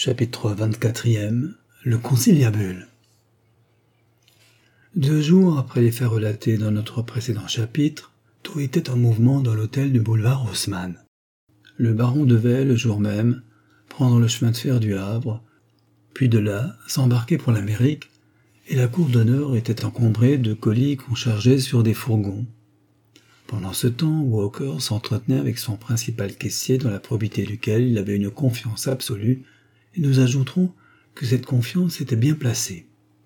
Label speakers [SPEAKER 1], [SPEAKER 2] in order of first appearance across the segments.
[SPEAKER 1] Chapitre 24e. Le conciliabule. 2 jours après les faits relatés dans notre précédent chapitre, tout était en mouvement dans l'hôtel du boulevard Haussmann. Le baron devait, le jour même, prendre le chemin de fer du Havre, puis de là, s'embarquer pour l'Amérique, et la cour d'honneur était encombrée de colis qu'on chargeait sur des fourgons. Pendant ce temps, Walker s'entretenait avec son principal caissier dans la probité duquel il avait une confiance absolue, et nous ajouterons que cette confiance était bien placée.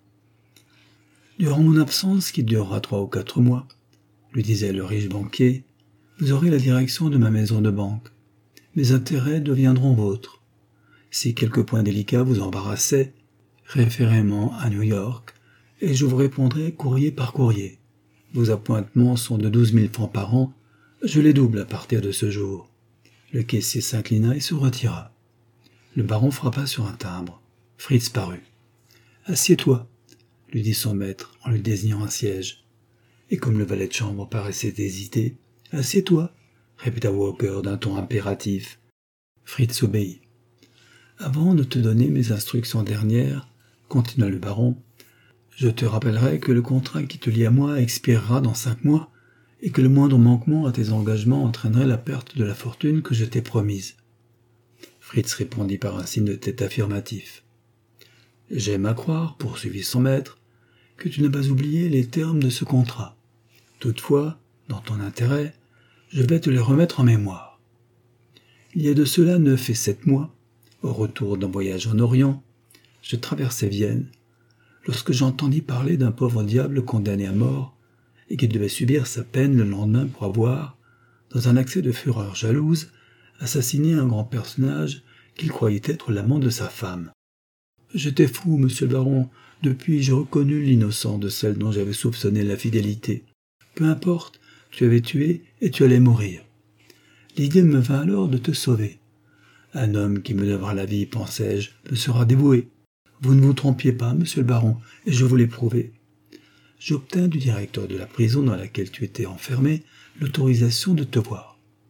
[SPEAKER 1] Durant mon absence, qui durera 3 ou 4 mois, lui disait le riche banquier, vous aurez la direction de ma maison de banque. Mes intérêts deviendront vôtres. Si quelques points délicats vous embarrassaient, référément à New York, et je vous répondrai courrier par courrier. Vos appointements sont de 12 000 francs par an, je les double à partir de ce jour. Le caissier s'inclina et se retira. Le baron frappa sur un timbre. Fritz parut. « Assieds-toi » lui dit son maître en lui désignant un siège. Et comme le valet de chambre paraissait hésiter, « Assieds-toi » répéta Walker d'un ton impératif. Fritz obéit. « Avant de te donner mes instructions dernières, » continua le baron, « je te rappellerai que le contrat qui te lie à moi expirera dans 5 mois et que le moindre manquement à tes engagements entraînerait la perte de la fortune que je t'ai promise. » Fritz répondit par un signe de tête affirmatif. « J'aime à croire, poursuivit son maître, que tu n'as pas oublié les termes de ce contrat. Toutefois, dans ton intérêt, je vais te les remettre en mémoire. Il y a de cela 9 et 7 mois, au retour d'un voyage en Orient, je traversais Vienne, lorsque j'entendis parler d'un pauvre diable condamné à mort et qui devait subir sa peine le lendemain pour avoir, dans un accès de fureur jalouse, assassiné un grand personnage qu'il croyait être l'amant de sa femme. J'étais fou, monsieur le baron, depuis j'ai reconnu l'innocent de celle dont j'avais soupçonné la fidélité. Peu importe, tu avais tué et tu allais mourir. L'idée me vint alors de te sauver. Un homme qui me devra la vie, pensai-je, me sera dévoué. Vous ne vous trompiez pas, monsieur le baron, et je vous l'ai prouvé. J'obtins du directeur de la prison dans laquelle tu étais enfermé l'autorisation de te voir.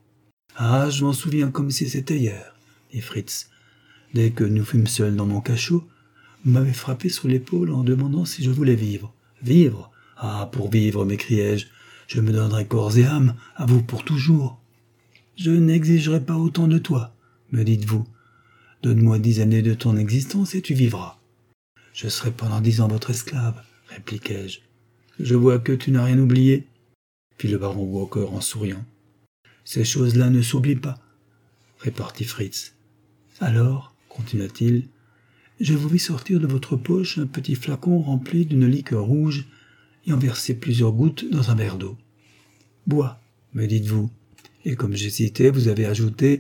[SPEAKER 1] Ah, je m'en souviens comme si c'était hier, dit Fritz. Dès que nous fûmes seuls dans mon cachot, vous m'avez frappé sur l'épaule en demandant si je voulais vivre. Vivre? Ah, pour vivre, m'écriai-je, je me donnerai corps et âme à vous pour toujours. Je n'exigerai pas autant de toi, me dites-vous. Donne-moi 10 années de ton existence et tu vivras. Je serai pendant 10 ans votre esclave, répliquai-je. Je vois que tu n'as rien oublié, fit le baron Walker en souriant. Ces choses-là ne s'oublient pas, répartit Fritz. Alors, continua-t-il, je vous vis sortir de votre poche un petit flacon rempli d'une liqueur rouge et en verser plusieurs gouttes dans un verre d'eau. Bois, me dites-vous, et comme j'hésitais, vous avez ajouté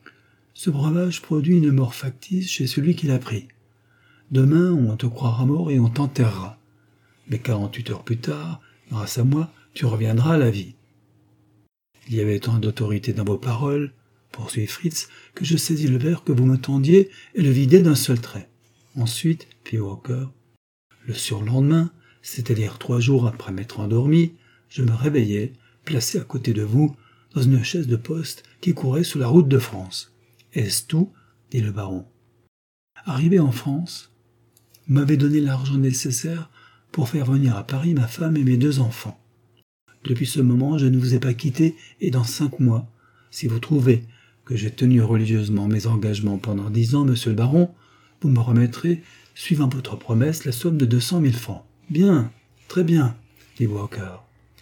[SPEAKER 1] « Ce breuvage produit une mort factice chez celui qui l'a pris. Demain, on te croira mort et on t'enterrera. Mais 48 heures plus tard, grâce à moi, tu reviendras à la vie. » Il y avait tant d'autorité dans vos paroles, poursuivit Fritz, que je saisis le verre que vous me tendiez et le vidai d'un seul trait. Ensuite, fit Walker, le surlendemain, c'est-à-dire 3 jours après m'être endormi, je me réveillai, placé à côté de vous, dans une chaise de poste qui courait sur la route de France. Est-ce tout? Dit le baron. Arrivé en France, vous m'avez donné l'argent nécessaire pour faire venir à Paris ma femme et mes 2 enfants. Depuis ce moment, je ne vous ai pas quitté et dans 5 mois, si vous trouvez que j'ai tenu religieusement mes engagements pendant 10 ans, monsieur le baron, vous me remettrez, suivant votre promesse, la somme de 200 000 francs. Bien, très bien, dit Walker.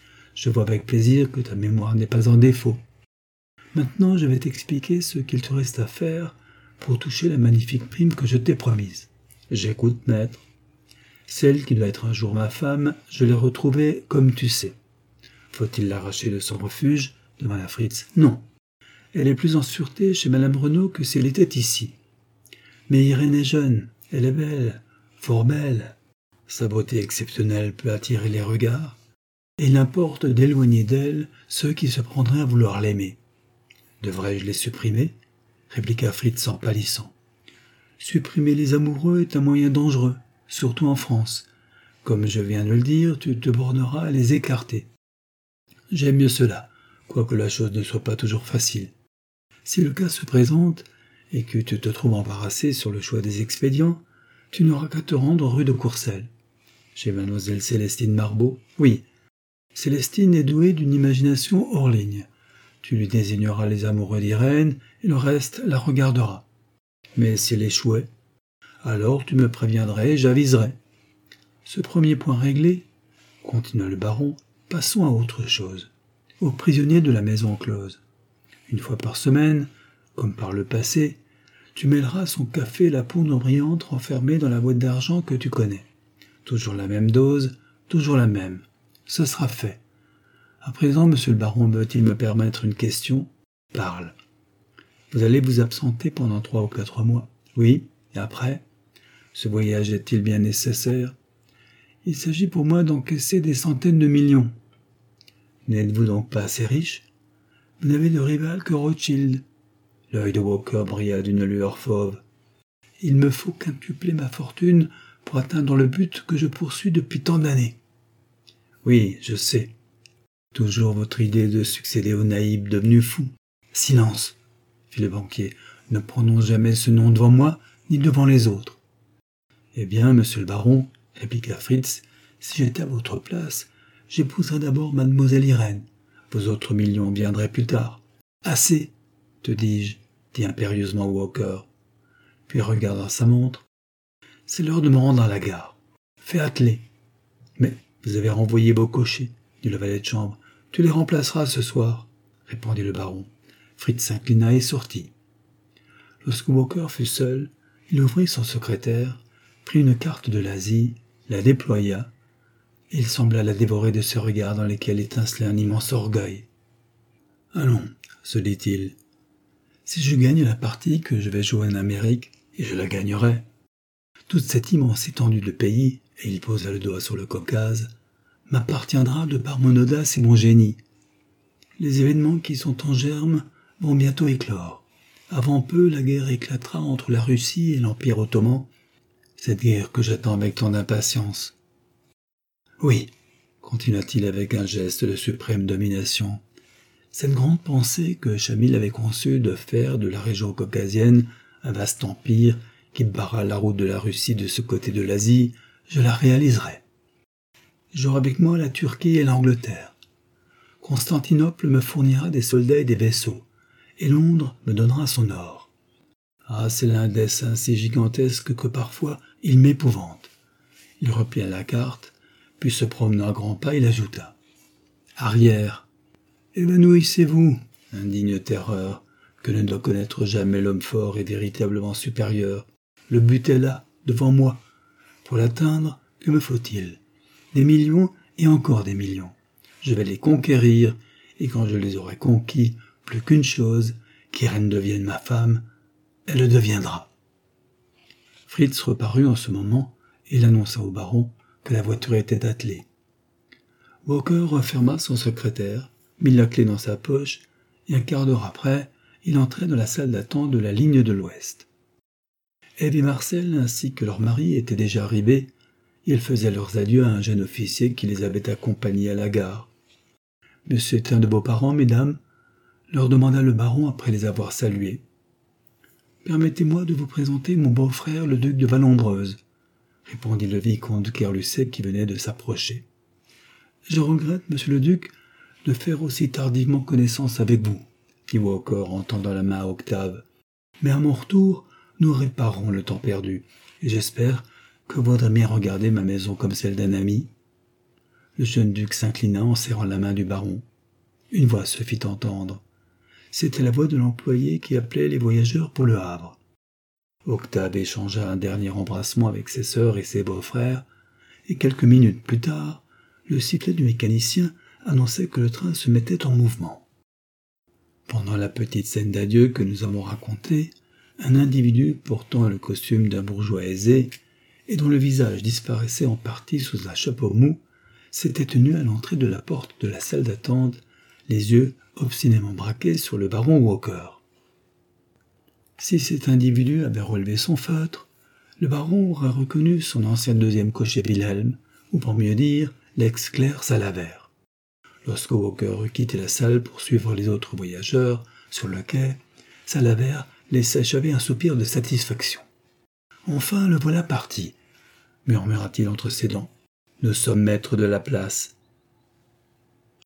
[SPEAKER 1] Je vois avec plaisir que ta mémoire n'est pas en défaut. Maintenant, je vais t'expliquer ce qu'il te reste à faire pour toucher la magnifique prime que je t'ai promise. J'écoute, maître. Celle qui doit être un jour ma femme, je l'ai retrouvée comme tu sais. Faut-il l'arracher de son refuge? Demanda Fritz. Non. Elle est plus en sûreté chez madame Renaud que si elle était ici. Mais Irène est jeune, elle est belle, fort belle. Sa beauté exceptionnelle peut attirer les regards, et il importe d'éloigner d'elle ceux qui se prendraient à vouloir l'aimer. Devrais-je les supprimer? Répliqua Fritz en pâlissant. Supprimer les amoureux est un moyen dangereux, surtout en France. Comme je viens de le dire, tu te borneras à les écarter. J'aime mieux cela, quoique la chose ne soit pas toujours facile. Si le cas se présente, et que tu te trouves embarrassé sur le choix des expédients, tu n'auras qu'à te rendre rue de Courcelles. Chez mademoiselle Célestine Marbeau, oui. Célestine est douée d'une imagination hors ligne. Tu lui désigneras les amoureux d'Irène, et le reste la regardera. Mais s'il échouait, alors tu me préviendrais et j'aviserais. Ce premier point réglé, continua le baron, passons à autre chose. Aux prisonniers de la maison close. Une fois par semaine, comme par le passé, tu mêleras son café et la poudre brillante renfermée dans la boîte d'argent que tu connais. Toujours la même dose, toujours la même. Ce sera fait. À présent, monsieur le baron, veut-il me permettre une question ? Parle. Vous allez vous absenter pendant 3 ou 4 mois. Oui, et après ? Ce voyage est-il bien nécessaire ? Il s'agit pour moi d'encaisser des centaines de millions. N'êtes-vous donc pas assez riche ? Vous n'avez de rival que Rothschild. L'œil de Walker brilla d'une lueur fauve. Il me faut quintupler ma fortune pour atteindre le but que je poursuis depuis tant d'années. Oui, je sais. Toujours votre idée de succéder au naïf devenu fou. Silence, fit le banquier. Ne prononce jamais ce nom devant moi, ni devant les autres. Eh bien, monsieur le baron, répliqua Fritz, si j'étais à votre place, j'épouserais d'abord mademoiselle Irène. Vos autres millions viendraient plus tard. Assez, te dis-je, dit impérieusement Walker. Puis regardant sa montre. C'est l'heure de me rendre à la gare. Fais atteler. Mais vous avez renvoyé vos cochers, dit le valet de chambre. Tu les remplaceras ce soir, répondit le baron. Fritz s'inclina et sortit. Lorsque Walker fut seul, il ouvrit son secrétaire, prit une carte de l'Asie, la déploya, et il sembla la dévorer de ses regards dans lesquels étincelait un immense orgueil. « Allons, se dit-il, si je gagne la partie que je vais jouer en Amérique, et je la gagnerai, toute cette immense étendue de pays, et il posa le doigt sur le Caucase, m'appartiendra de par mon audace et mon génie. Les événements qui sont en germe vont bientôt éclore. Avant peu, la guerre éclatera entre la Russie et l'Empire ottoman, cette guerre que j'attends avec tant d'impatience. Oui, continua-t-il avec un geste de suprême domination, cette grande pensée que Chamil avait conçue de faire de la région caucasienne un vaste empire qui barra la route de la Russie de ce côté de l'Asie, je la réaliserai. J'aurai avec moi la Turquie et l'Angleterre. Constantinople me fournira des soldats et des vaisseaux, et Londres me donnera son or. Ah, c'est l'un des dessein si gigantesque que parfois il m'épouvante. Il replia la carte, puis se promenant à grands pas, il ajouta. Arrière. Évanouissez-vous, indigne terreur, que ne doit connaître jamais l'homme fort et véritablement supérieur. Le but est là, devant moi. Pour l'atteindre, que me faut-il ? Des millions et encore des millions. Je vais les conquérir, et quand je les aurai conquis, plus qu'une chose, qu'Irène devienne ma femme, elle le deviendra. Fritz reparut en ce moment, et il annonça au baron que la voiture était attelée. Walker referma son secrétaire, mit la clé dans sa poche, et un quart d'heure après, il entrait dans la salle d'attente de la ligne de l'Ouest. Ève et Marcel, ainsi que leur mari, étaient déjà arrivés. Ils faisaient leurs adieux à un jeune officier qui les avait accompagnés à la gare. « Monsieur est un de vos parents, mesdames ?» leur demanda le baron après les avoir salués. « Permettez-moi de vous présenter mon beau-frère, le duc de Vallombreuse, » répondit le vicomte de Kerlusec qui venait de s'approcher. « Je regrette, monsieur le duc, de faire aussi tardivement connaissance avec vous, » dit Walker en tendant la main à Octave. « Mais à mon retour, nous réparerons le temps perdu, et j'espère que vous voudrez bien regarder ma maison comme celle d'un ami. » Le jeune duc s'inclina en serrant la main du baron. Une voix se fit entendre. C'était la voix de l'employé qui appelait les voyageurs pour le Havre. Octave échangea un dernier embrassement avec ses sœurs et ses beaux-frères, et quelques minutes plus tard, le sifflet du mécanicien annonçait que le train se mettait en mouvement. Pendant la petite scène d'adieu que nous avons racontée, un individu portant le costume d'un bourgeois aisé et dont le visage disparaissait en partie sous un chapeau mou, s'était tenu à l'entrée de la porte de la salle d'attente, les yeux obstinément braqués sur le baron Walker. Si cet individu avait relevé son feutre, le baron aurait reconnu son ancien deuxième cocher Wilhelm, ou pour mieux dire, l'ex-clerc Salavert. Lorsque Walker eut quitté la salle pour suivre les autres voyageurs sur le quai, Salavert laissa échapper un soupir de satisfaction. « Enfin, le voilà parti !» murmura-t-il entre ses dents. « Nous sommes maîtres de la place.